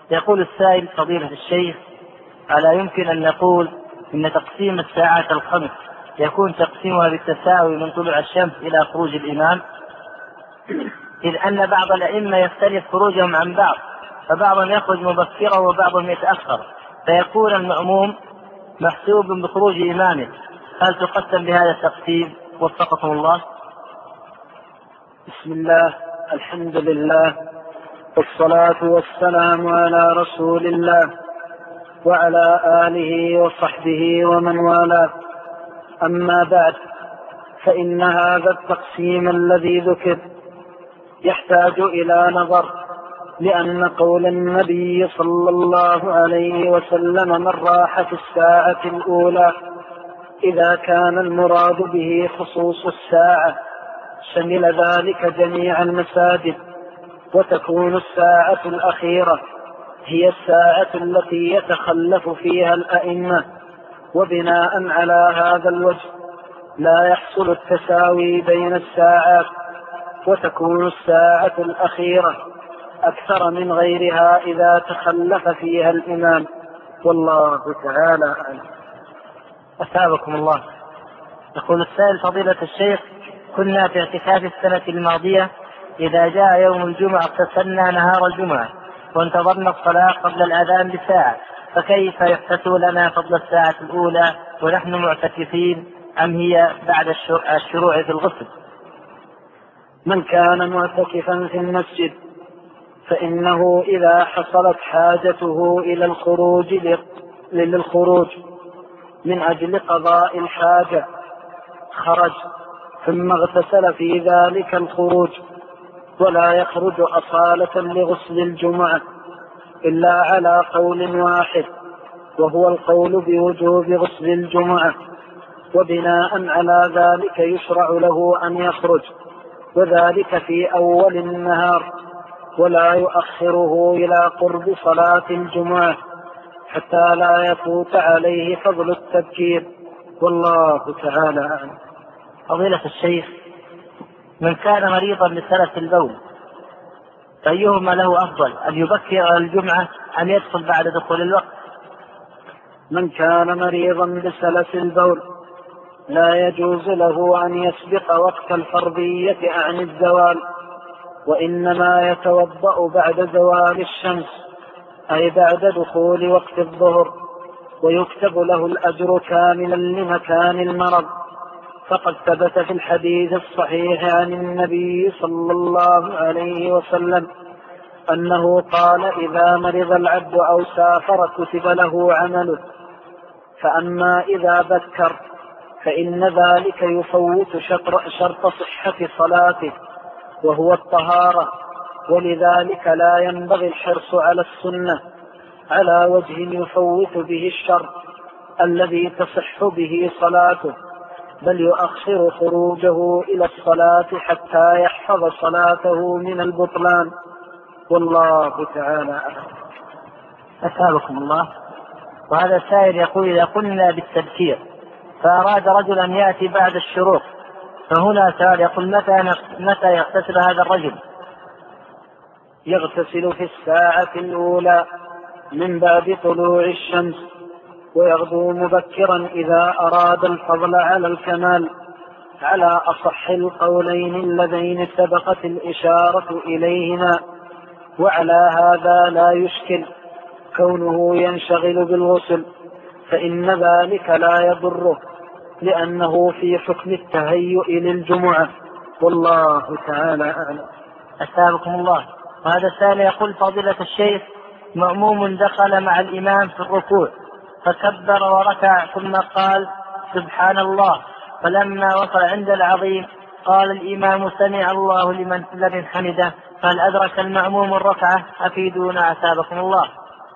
يقول السائل: فضيلة الشيخ، ألا يمكن أن نقول إن تقسيم الساعات الخمس يكون تقسيمها بالتساوي من طلوع الشمس إلى خروج الإمام؟ إذ أن بعض الأئمة يختلف خروجهم عن بعض، فبعضهم يخرج مبكرا وبعضهم يتأخر، فيكون المأموم محسوب بخروج إمامه. هل تقسم بهذا التقسيم؟ وفقكم الله. بسم الله، الحمد لله، والصلاة والسلام على رسول الله وعلى آله وصحبه ومن والاه. أما بعد، فإن هذا التقسيم الذي ذكر يحتاج إلى نظر، لأن قول النبي صلى الله عليه وسلم: من راح في الساعة الأولى، إذا كان المراد به خصوص الساعة شمل ذلك جميع المساجد، وتكون الساعة الأخيرة هي الساعة التي يتخلف فيها الأئمة، وبناء على هذا الوجه لا يحصل التساوي بين الساعات، وتكون الساعة الأخيرة أكثر من غيرها إذا تخلف فيها الإمام، والله تعالى أعلم. أثابكم الله. يقول السائل: فضيلة الشيخ، كنا في اعتكاف السنة الماضية، إذا جاء يوم الجمعة اغتسلنا نهار الجمعة وانتظرنا الصلاة قبل الأذان بساعة، فكيف يحتسب لنا فضل الساعة الأولى ونحن معتكفين، أم هي بعد الشروع في الغسل؟ من كان معتكفا في المسجد فإنه إذا حصلت حاجته إلى الخروج من أجل قضاء الحاجة خرج ثم اغتسل في ذلك الخروج، ولا يخرج أصالة لغسل الجمعة إلا على قول واحد، وهو القول بوجوب غسل الجمعة، وبناء على ذلك يشرع له أن يخرج، وذلك في أول النهار، ولا يؤخره إلى قرب صلاة الجمعة حتى لا يفوت عليه فضل التبكير، والله تعالى أعلم. فضيلة الشيخ، من كان مريضا بسلس البول فأيهما له أفضل، أن يبكر على الجمعة أم يدخل بعد دخول الوقت؟ من كان مريضا بسلس البول لا يجوز له أن يسبق وقت الفرضية عن الزوال، وإنما يتوضأ بعد زوال الشمس، أي بعد دخول وقت الظهر، ويكتب له الأجر كاملا لمكان المرض، فقد ثبت في الحديث الصحيح عن النبي صلى الله عليه وسلم أنه قال: إذا مرض العبد أو سافر كتب له عمله، فأما إذا بكر فإن ذلك يفوت شرط صحة صلاته، وهو الطهارة، ولذلك لا ينبغي الحرص على السنة على وجه يفوت به الشرط الذي تصح به صلاته، بل يؤخر خروجه إلى الصلاة حتى يحفظ صلاته من البطلان، والله تعالى أعلم. أثابكم الله. وهذا السائل يقول: إذا قلنا بالتبكير فأراد رجل أن يأتي بعد الشروق، فهنا سؤال يقول: متى يغتسل هذا الرجل؟ يغتسل في الساعة الأولى من بعد طلوع الشمس، ويغدو مبكرا إذا أراد الفضل على الكمال، على أصح القولين اللذين سبقت الإشارة إليهما، وعلى هذا لا يشكل كونه ينشغل بالغسل، فإن ذلك لا يضره، لأنه في حكم التهيؤ للجمعة، والله تعالى أعلم. أثابكم الله. وهذا السائل يقول: فضيلة الشيخ، مأموم دخل مع الإمام في الركوع فكبر وركع ثم قال: سبحان الله، فلما وصل عند العظيم قال الإمام: سمع الله لمن حمده، فهل أدرك المأموم الركعة؟ أفيدونا أثابكم الله.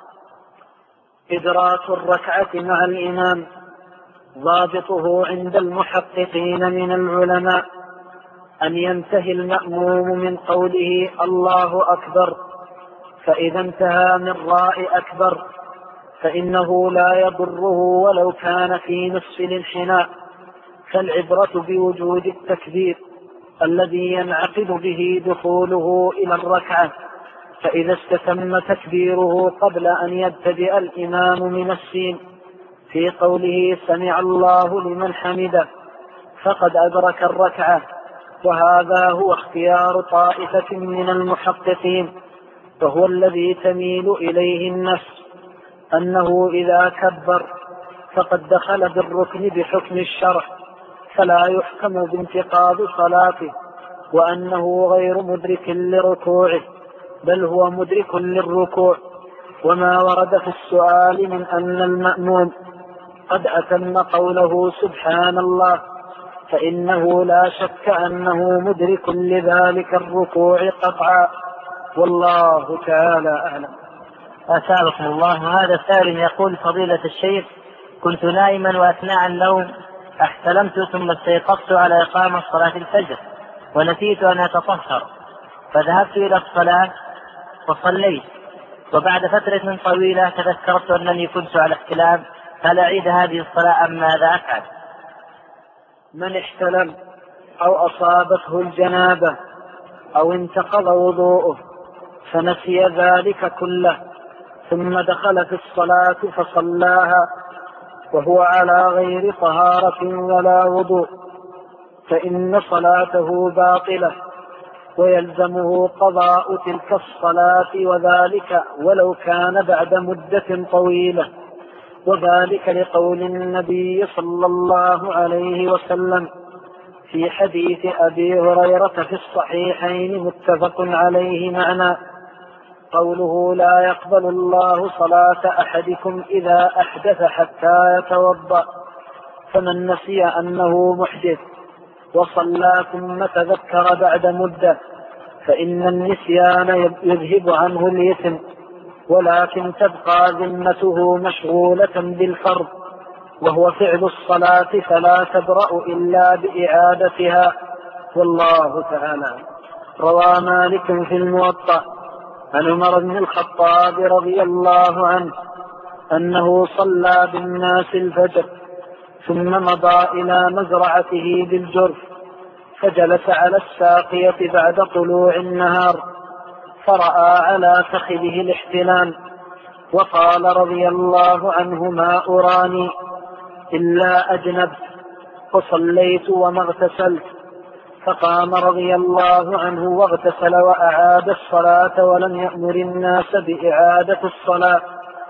إدراك الركعة مع الإمام ضابطه عند المحققين من العلماء أن ينتهي المأموم من قوله الله أكبر، فإذا انتهى من راء أكبر فإنه لا يضره ولو كان في نصف الانحناء، فالعبرة بوجود التكبير الذي ينعقد به دخوله إلى الركعة، فإذا استتم تكبيره قبل أن يبتدئ الإمام من السين في قوله سمع الله لمن حمده فقد أدرك الركعة، وهذا هو اختيار طائفة من المحققين، وهو الذي تميل إليه النفس، أنه إذا كبر فقد دخل بالركن بحكم الشرع فلا يحكم بانتقاض صلاته، وأنه غير مدرك لركوعه بل هو مدرك للركوع. وما ورد في السؤال من أن المأموم قد أتم قوله سبحان الله فإنه لا شك أنه مدرك لذلك الركوع قطعا، والله تعالى أعلم. أثابكم الله. هذا سائل يقول فضيلة الشيخ كنت نائما وأثناء النوم احتلمت ثم استيقظت على إقامة صلاة الفجر ونسيت أن أتطهر فذهبت إلى الصلاة وصليت، وبعد فترة طويلة تذكرت أنني كنت على احتلام، هل أعيد هذه الصلاة أم ماذا أفعل؟ من احتلم أو أصابته الجنابة أو انتقض وضوءه فنسي ذلك كله ثم دخل في الصلاة فصلاها وهو على غير طهارة ولا وضوء فإن صلاته باطلة ويلزمه قضاء تلك الصلاة، وذلك ولو كان بعد مدة طويلة، وذلك لقول النبي صلى الله عليه وسلم في حديث أبي هريرة في الصحيحين متفق عليه معنى قوله لا يقبل الله صلاة أحدكم إذا أحدث حتى يتوضأ، فمن نسي أنه محدث وصلى ثم تذكر بعد مدة فإن النسيان يذهب عنه الإثم، ولكن تبقى ذمته مشغولة بالفرض وهو فعل الصلاة فلا تبرأ إلا بإعادتها، والله تعالى. روى مالك في الموطأ عن عمر بن الخطاب رضي الله عنه أنه صلى بالناس الفجر ثم مضى إلى مزرعته بالجرف فجلس على الساقية بعد طلوع النهار فرأى على فخذه الاحتلام وقال رضي الله عنه ما أراني إلا أجنبت فصليت وما اغتسلت، فقام رضي الله عنه واغتسل وأعاد الصلاة ولم يأمر الناس بإعادة الصلاة،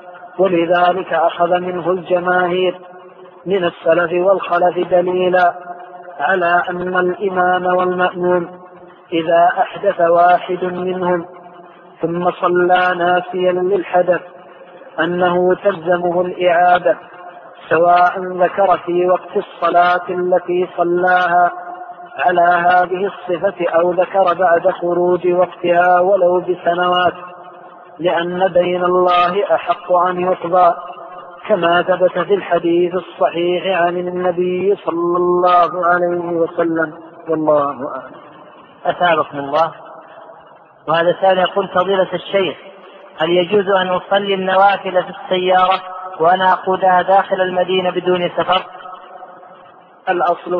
ولذلك أخذ منه الجماهير من السلف والخلف دليلا على أن الإمام والمأموم إذا أحدث واحد منهم ثم صلى ناسيا للحدث أنه تلزمه الإعادة، سواء ذكر في وقت الصلاة التي صلاها على هذه الصفة أو ذكر بعد خروج وقتها ولو بسنوات، لأن دين الله أحق أن يقضى كما ثبت في الحديث الصحيح عن النبي صلى الله عليه وسلم، والله أعلم. أثابكم الله. وهذا الثاني يقول فضيلة الشيخ هل يجوز أن أصلي النوافل في السيارة وأنا أقودها داخل المدينة بدون سفر؟ الأصل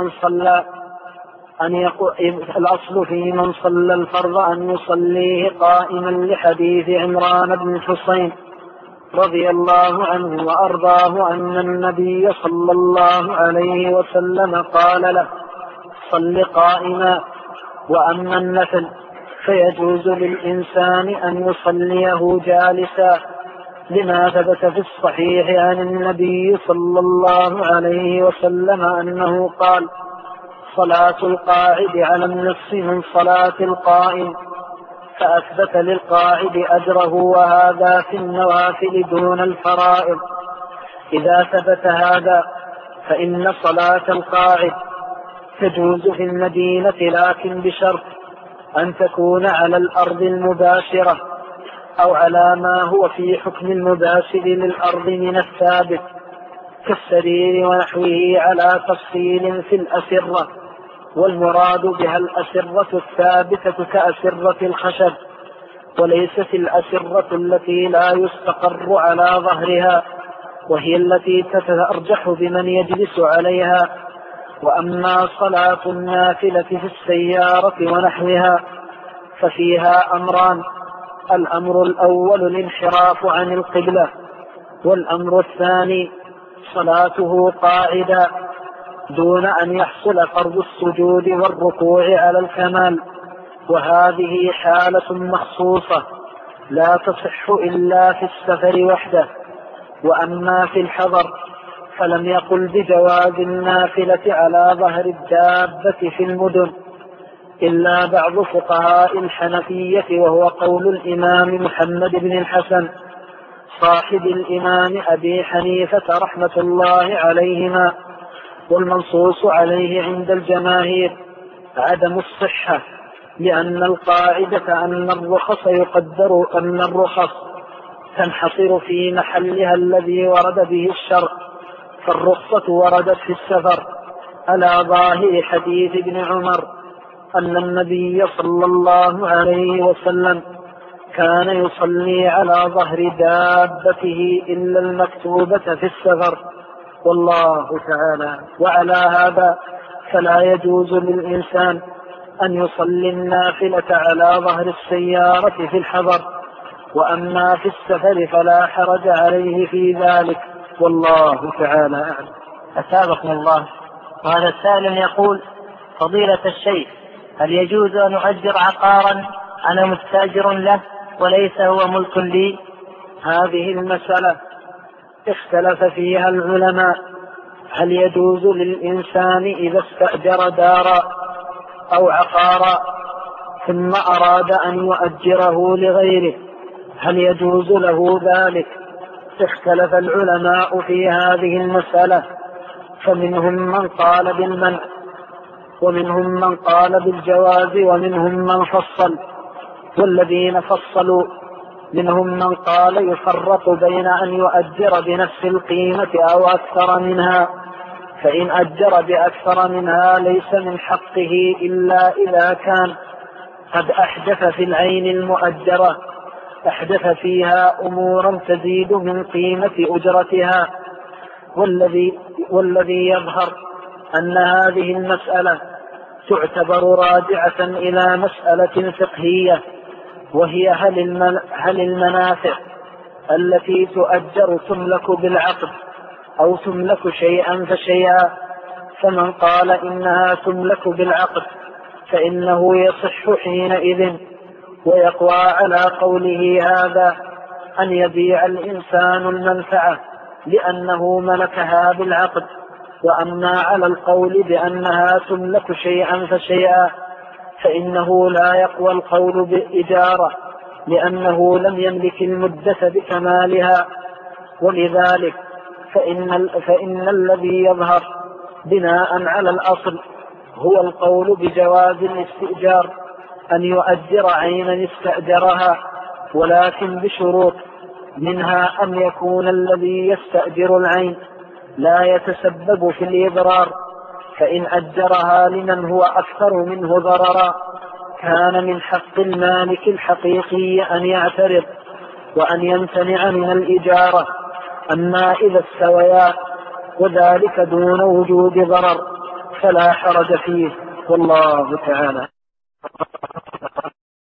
في من صلى الفرض أن يصليه قائما لحديث عمران بن حسين رضي الله عنه وأرضاه أن النبي صلى الله عليه وسلم قال له صل قائما، وأما النفل فيجوز للإنسان أن يصليه جالسا لما ثبت في الصحيح عن النبي صلى الله عليه وسلم أنه قال صلاة القاعد على النصف من صلاة القائم، فأثبت للقاعد أجره، وهذا في النوافل دون الفرائض. إذا ثبت هذا فإن صلاة القاعد تجوز في المدينة لكن بشرط أن تكون على الأرض المباشرة أو على ما هو في حكم المباشر للأرض من الثابت كالسرير ونحوه على تفصيل في الأسرة، والمراد بها الأسرة الثابتة كأسرة الخشب، وليست الأسرة التي لا يستقر على ظهرها وهي التي تتأرجح بمن يجلس عليها. وأما صلاة النافلة في السيارة ونحوها ففيها أمران: الأمر الأول الانحراف عن القبلة، والأمر الثاني صلاته قاعدا دون أن يحصل فرض السجود والركوع على الكمال، وهذه حالة مخصوصة لا تصح إلا في السفر وحده. وأما في الحضر فلم يقل بجواز النافلة على ظهر الدابة في المدن إلا بعض فقهاء الحنفية، وهو قول الإمام محمد بن الحسن صاحب الإمام أبي حنيفة رحمة الله عليهما. والمنصوص عليه عند الجماهير عدم الصحة، لأن القاعدة أن الرخص تنحصر في محلها الذي ورد به الشرع، فالرخصة وردت في السفر على ظاهر حديث ابن عمر أن النبي صلى الله عليه وسلم كان يصلي على ظهر دابته إلا المكتوبة في السفر، والله تعالى. وعلى هذا فلا يجوز للإنسان أن يصلي النافلة على ظهر السيارة في الحضر، وأما في السفر فلا حرج عليه في ذلك، والله تعالى أعلم. أثابكم الله. وهذا السائل يقول: فضيلة الشيخ، هل يجوز أن أؤجر عقارا أنا مستأجر له وليس هو ملك لي؟ هذه المسألة اختلف فيها العلماء، هل يجوز للإنسان إذا استأجر دارا أو عقارا ثم أراد أن يؤجره لغيره هل يجوز له ذلك؟ اختلف العلماء في هذه المسألة، فمنهم من قال بالمنع، ومنهم من قال بالجواز، ومنهم من فصل. والذين فصلوا منهم من قال يفرق بين أن يؤجر بنفس القيمة أو أكثر منها، فإن أجر بأكثر منها ليس من حقه إلا إذا كان قد أحدث في العين المؤجرة أحدث فيها أمورا تزيد من قيمة أجرتها. والذي يظهر أن هذه المسألة تعتبر راجعة إلى مسألة فقهية، وهي هل المنافع التي تؤجر تملك بالعقد أو تملك شيئا فشيئا؟ فمن قال إنها تملك بالعقد فإنه يصح حينئذ، ويقوى على قوله هذا أن يبيع الإنسان المنفعة لأنه ملكها بالعقد. وأما على القول بأنها تملك شيئا فشيئا فإنه لا يقوى القول بالإجارة، لأنه لم يملك المدة بكمالها. ولذلك فإن الذي يظهر بناء على الأصل هو القول بجواز الاستئجار، أن يؤجر عينا استأجرها، ولكن بشروط، منها أن يكون الذي يستأجر العين لا يتسبب في الإضرار، فإن أجرها لمن هو أكثر منه ضررا كان من حق المالك الحقيقي أن يعترض وأن يمتنع من الإجارة. أما إذا استويا وذلك دون وجود ضرر فلا حرج فيه، والله تعالى.